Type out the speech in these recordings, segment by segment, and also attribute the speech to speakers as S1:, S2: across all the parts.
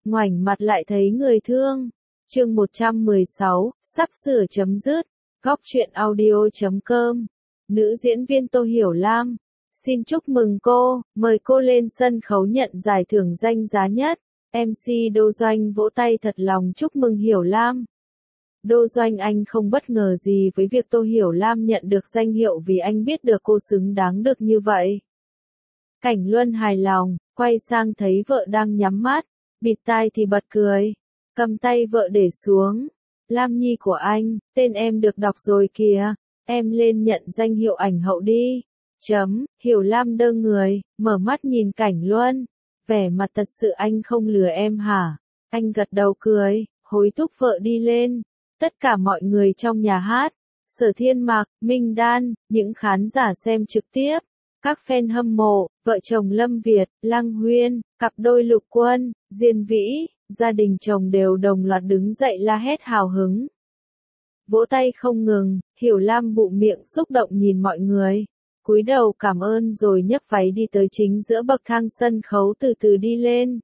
S1: ngoảnh mặt lại thấy người thương. Chương 116, sắp sửa chấm dứt. Góc truyện audio.com. Nữ diễn viên Tô Hiểu Lam. Xin chúc mừng cô, mời cô lên sân khấu nhận giải thưởng danh giá nhất. MC Đô Doanh vỗ tay thật lòng chúc mừng Hiểu Lam. Đô Doanh anh không bất ngờ gì với việc Tô Hiểu Lam nhận được danh hiệu vì anh biết được cô xứng đáng được như vậy. Cảnh Luân hài lòng, quay sang thấy vợ đang nhắm mắt, bịt tai thì bật cười, cầm tay vợ để xuống. Lam Nhi của anh, tên em được đọc rồi kìa, em lên nhận danh hiệu ảnh hậu đi. Hiểu Lam đơ người, mở mắt nhìn Cảnh Luân, vẻ mặt thật sự anh không lừa em hả? Anh gật đầu cười, hối thúc vợ đi lên. Tất cả mọi người trong nhà hát, Sở Thiên Mạc, Minh Đan, những khán giả xem trực tiếp, các fan hâm mộ, vợ chồng Lâm Việt, Lăng Huyên, cặp đôi Lục Quân, Diên Vĩ, gia đình chồng đều đồng loạt đứng dậy la hét hào hứng. Vỗ tay không ngừng, Hiểu Lam bụm miệng xúc động nhìn mọi người, cúi đầu cảm ơn rồi nhấc váy đi tới chính giữa bậc thang sân khấu từ từ đi lên.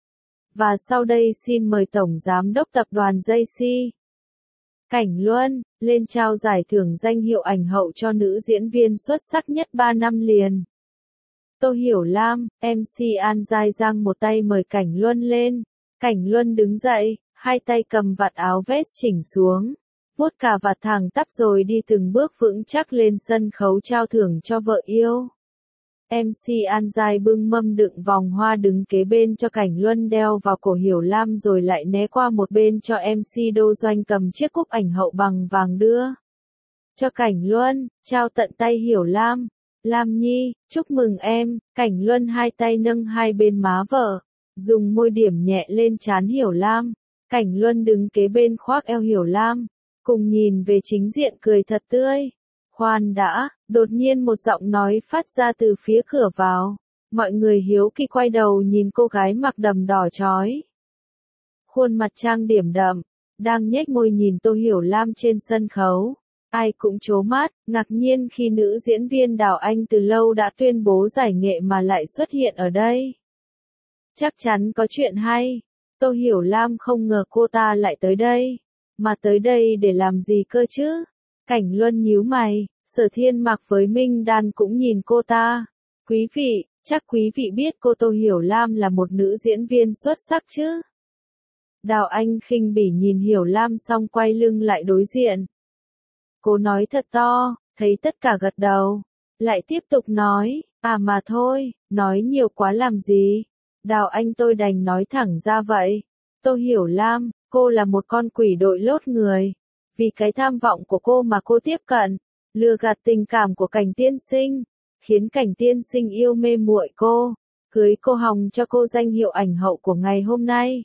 S1: Và sau đây xin mời Tổng Giám đốc Tập đoàn JC Cảnh Luân, lên trao giải thưởng danh hiệu ảnh hậu cho nữ diễn viên xuất sắc nhất 3 năm liền. Tô Hiểu Lam, MC An Giai giang một tay mời Cảnh Luân lên. Cảnh Luân đứng dậy, hai tay cầm vạt áo vest chỉnh xuống, vuốt cà vạt thẳng tắp rồi đi từng bước vững chắc lên sân khấu trao thưởng cho vợ yêu. MC An Giai bưng mâm đựng vòng hoa đứng kế bên cho Cảnh Luân đeo vào cổ Hiểu Lam rồi lại né qua một bên cho MC Đô Doanh cầm chiếc cúp ảnh hậu bằng vàng đưa cho Cảnh Luân, trao tận tay Hiểu Lam. Lam Nhi, chúc mừng em. Cảnh Luân hai tay nâng hai bên má vợ, dùng môi điểm nhẹ lên trán Hiểu Lam. Cảnh Luân đứng kế bên khoác eo Hiểu Lam, cùng nhìn về chính diện cười thật tươi. Khoan đã, đột nhiên một giọng nói phát ra từ phía cửa vào. Mọi người hiếu kỳ quay đầu nhìn cô gái mặc đầm đỏ chói. Khuôn mặt trang điểm đậm, đang nhếch môi nhìn Tô Hiểu Lam trên sân khấu. Ai cũng trố mắt, ngạc nhiên khi nữ diễn viên Đào Anh từ lâu đã tuyên bố giải nghệ mà lại xuất hiện ở đây. Chắc chắn có chuyện hay. Tô Hiểu Lam không ngờ cô ta lại tới đây. Mà tới đây để làm gì cơ chứ? Cảnh Luân nhíu mày, Sở Thiên Mạc với Minh Đan cũng nhìn cô ta. Quý vị, chắc quý vị biết cô Tô Hiểu Lam là một nữ diễn viên xuất sắc chứ? Đào Anh khinh bỉ nhìn Hiểu Lam xong quay lưng lại đối diện. Cô nói thật to, thấy tất cả gật đầu. Lại tiếp tục nói, à mà thôi, nói nhiều quá làm gì? Đào Anh tôi đành nói thẳng ra vậy. Tô Hiểu Lam, cô là một con quỷ đội lốt người. Vì cái tham vọng của cô mà cô tiếp cận, lừa gạt tình cảm của Cảnh tiên sinh, khiến Cảnh tiên sinh yêu mê muội cô, cưới cô hòng cho cô danh hiệu ảnh hậu của ngày hôm nay.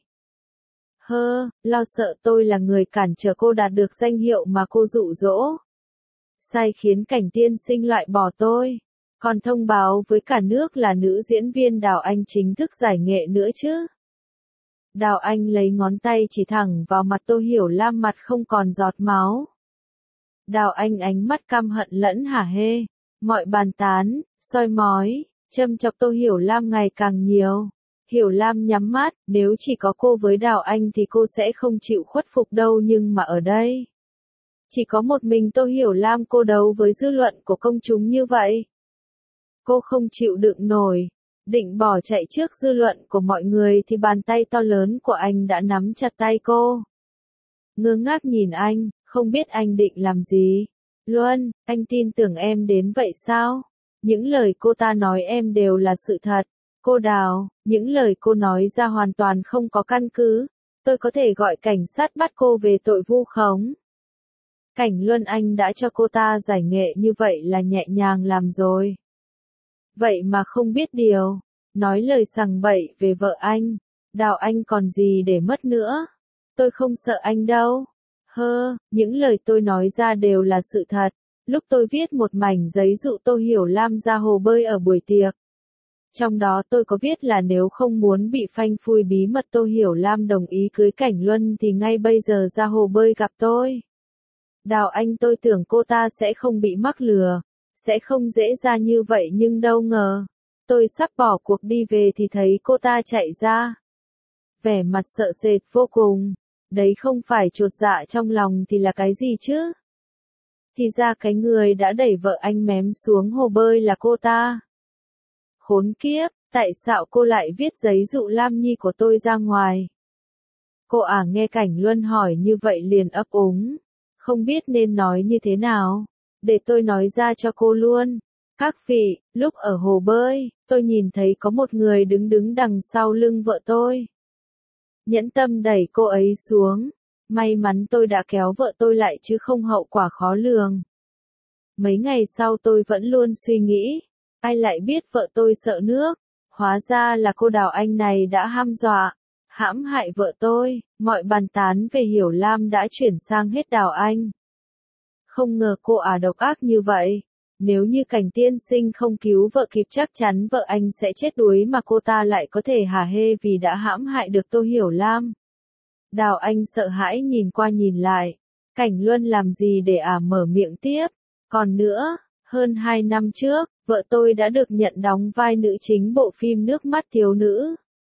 S1: Lo sợ tôi là người cản trở cô đạt được danh hiệu mà cô dụ dỗ. Sai khiến Cảnh tiên sinh loại bỏ tôi, còn thông báo với cả nước là nữ diễn viên Đào Anh chính thức giải nghệ nữa chứ. Đào Anh lấy ngón tay chỉ thẳng vào mặt Tô Hiểu Lam, mặt không còn giọt máu. Đào Anh ánh mắt căm hận lẫn hả hê. Mọi bàn tán, soi mói, châm chọc Tô Hiểu Lam ngày càng nhiều. Hiểu Lam nhắm mắt, nếu chỉ có cô với Đào Anh thì cô sẽ không chịu khuất phục đâu, nhưng mà ở đây chỉ có một mình Tô Hiểu Lam cô đấu với dư luận của công chúng như vậy. Cô không chịu đựng nổi. Định bỏ chạy trước dư luận của mọi người thì bàn tay to lớn của anh đã nắm chặt tay cô. Ngơ ngác nhìn anh, không biết anh định làm gì. Luân, anh tin tưởng em đến vậy sao? Những lời cô ta nói em đều là sự thật. Cô Đào, những lời cô nói ra hoàn toàn không có căn cứ. Tôi có thể gọi cảnh sát bắt cô về tội vu khống. Cảnh Luân, anh đã cho cô ta giải nghệ như vậy là nhẹ nhàng làm rồi. Vậy mà không biết điều, nói lời sằng bậy về vợ anh. Đào Anh còn gì để mất nữa. Tôi không sợ anh đâu. Những lời tôi nói ra đều là sự thật. Lúc tôi viết một mảnh giấy dụ Tô Hiểu Lam ra hồ bơi ở buổi tiệc, trong đó tôi có viết là nếu không muốn bị phanh phui bí mật Tô Hiểu Lam đồng ý cưới Cảnh Luân thì ngay bây giờ ra hồ bơi gặp tôi. Đào Anh, tôi tưởng cô ta sẽ không bị mắc lừa, sẽ không dễ ra như vậy, nhưng đâu ngờ. Tôi sắp bỏ cuộc đi về thì thấy cô ta chạy ra. vẻ mặt sợ sệt vô cùng. Đấy không phải chột dạ trong lòng thì là cái gì chứ? Thì ra cái người đã đẩy vợ anh mém xuống hồ bơi là cô ta. Khốn kiếp, tại sao cô lại viết giấy dụ Lam Nhi của tôi ra ngoài? Cô nghe Cảnh Luân hỏi như vậy liền ấp úng. Không biết nên nói như thế nào. Để tôi nói ra cho cô luôn. Các vị, lúc ở hồ bơi, tôi nhìn thấy có một người đứng đứng đằng sau lưng vợ tôi. Nhẫn tâm đẩy cô ấy xuống. May mắn tôi đã kéo vợ tôi lại chứ không hậu quả khó lường. Mấy ngày sau tôi vẫn luôn suy nghĩ. Ai lại biết vợ tôi sợ nước. Hóa ra là cô Đào Anh này đã hăm dọa, hãm hại vợ tôi. Mọi bàn tán về Hiểu Lam đã chuyển sang hết Đào Anh. Không ngờ cô độc ác như vậy. Nếu như Cảnh tiên sinh không cứu vợ kịp chắc chắn vợ anh sẽ chết đuối mà cô ta lại có thể hả hê vì đã hãm hại được Tô Hiểu Lam. Đào Anh sợ hãi nhìn qua nhìn lại. Cảnh Luân làm gì để mở miệng tiếp. Còn nữa, hơn 2 năm trước, vợ tôi đã được nhận đóng vai nữ chính bộ phim Nước mắt thiếu nữ.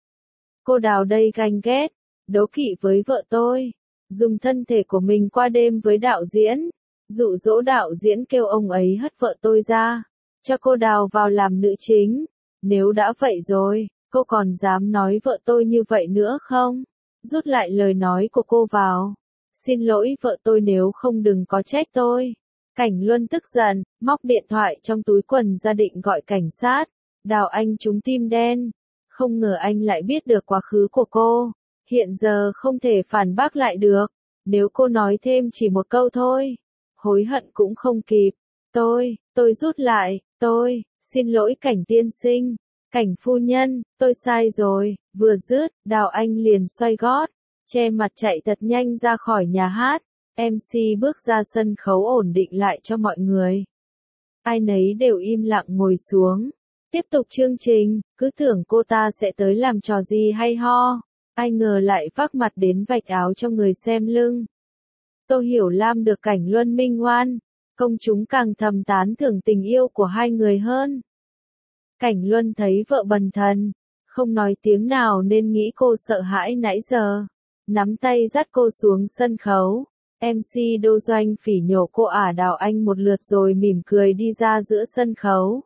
S1: Cô Đào đây ganh ghét, đố kỵ với vợ tôi. Dùng thân thể của mình qua đêm với đạo diễn. Dụ dỗ đạo diễn kêu ông ấy hất vợ tôi ra. Cho cô Đào vào làm nữ chính. Nếu đã vậy rồi, cô còn dám nói vợ tôi như vậy nữa không? Rút lại lời nói của cô vào. Xin lỗi vợ tôi nếu không đừng có trách tôi. Cảnh Luân tức giận, móc điện thoại trong túi quần ra định gọi cảnh sát. Đào Anh trúng tim đen. Không ngờ anh lại biết được quá khứ của cô. Hiện giờ không thể phản bác lại được. Nếu cô nói thêm chỉ một câu thôi, hối hận cũng không kịp. Tôi rút lại, xin lỗi Cảnh tiên sinh. Cảnh phu nhân, tôi sai rồi. Vừa dứt, Đào Anh liền xoay gót, che mặt chạy thật nhanh ra khỏi nhà hát. MC bước ra sân khấu ổn định lại cho mọi người. Ai nấy đều im lặng ngồi xuống. Tiếp tục chương trình, cứ tưởng cô ta sẽ tới làm trò gì hay ho. Ai ngờ lại vác mặt đến vạch áo cho người xem lưng. Tô Hiểu Lam được Cảnh Luân minh oan. Công chúng càng thầm tán thưởng tình yêu của hai người hơn. Cảnh Luân thấy vợ bần thần, không nói tiếng nào nên nghĩ cô sợ hãi nãy giờ. Nắm tay dắt cô xuống sân khấu. MC Đô Doanh phỉ nhổ cô Đào Anh một lượt rồi mỉm cười đi ra giữa sân khấu.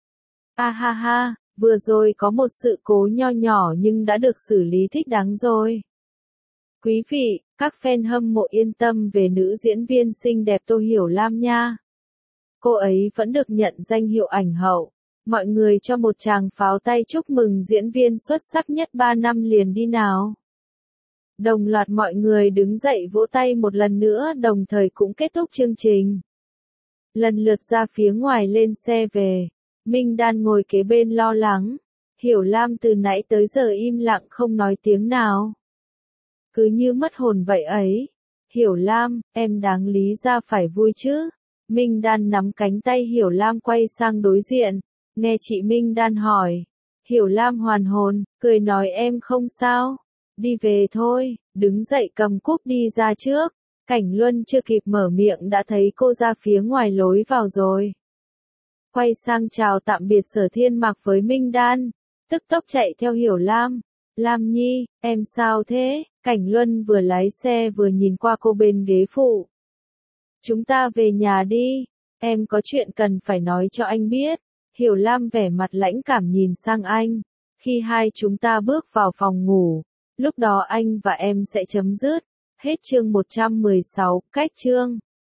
S1: Ha ha, vừa rồi có một sự cố nho nhỏ nhưng đã được xử lý thích đáng rồi. Quý vị, các fan hâm mộ yên tâm về nữ diễn viên xinh đẹp Tô Hiểu Lam nha. Cô ấy vẫn được nhận danh hiệu ảnh hậu. Mọi người cho một tràng pháo tay chúc mừng diễn viên xuất sắc nhất 3 năm liền đi nào. Đồng loạt mọi người đứng dậy vỗ tay một lần nữa đồng thời cũng kết thúc chương trình. Lần lượt ra phía ngoài lên xe về. Minh Đan ngồi kế bên lo lắng. Hiểu Lam từ nãy tới giờ im lặng không nói tiếng nào. Cứ như mất hồn vậy ấy. Hiểu Lam, em đáng lý ra phải vui chứ. Minh Đan nắm cánh tay Hiểu Lam quay sang đối diện. Nghe chị Minh Đan hỏi. Hiểu Lam hoàn hồn, cười nói em không sao. Đi về thôi, đứng dậy cầm cúp đi ra trước. Cảnh Luân chưa kịp mở miệng đã thấy cô ra phía ngoài lối vào rồi. Quay sang chào tạm biệt Sở Thiên Mạc với Minh Đan. Tức tốc chạy theo Hiểu Lam. Lam Nhi, em sao thế? Cảnh Luân vừa lái xe vừa nhìn qua cô bên ghế phụ. Chúng ta về nhà đi. Em có chuyện cần phải nói cho anh biết. Hiểu Lam vẻ mặt lãnh cảm nhìn sang anh. Khi hai chúng ta bước vào phòng ngủ, lúc đó anh và em sẽ chấm dứt. Hết chương 116, cách chương.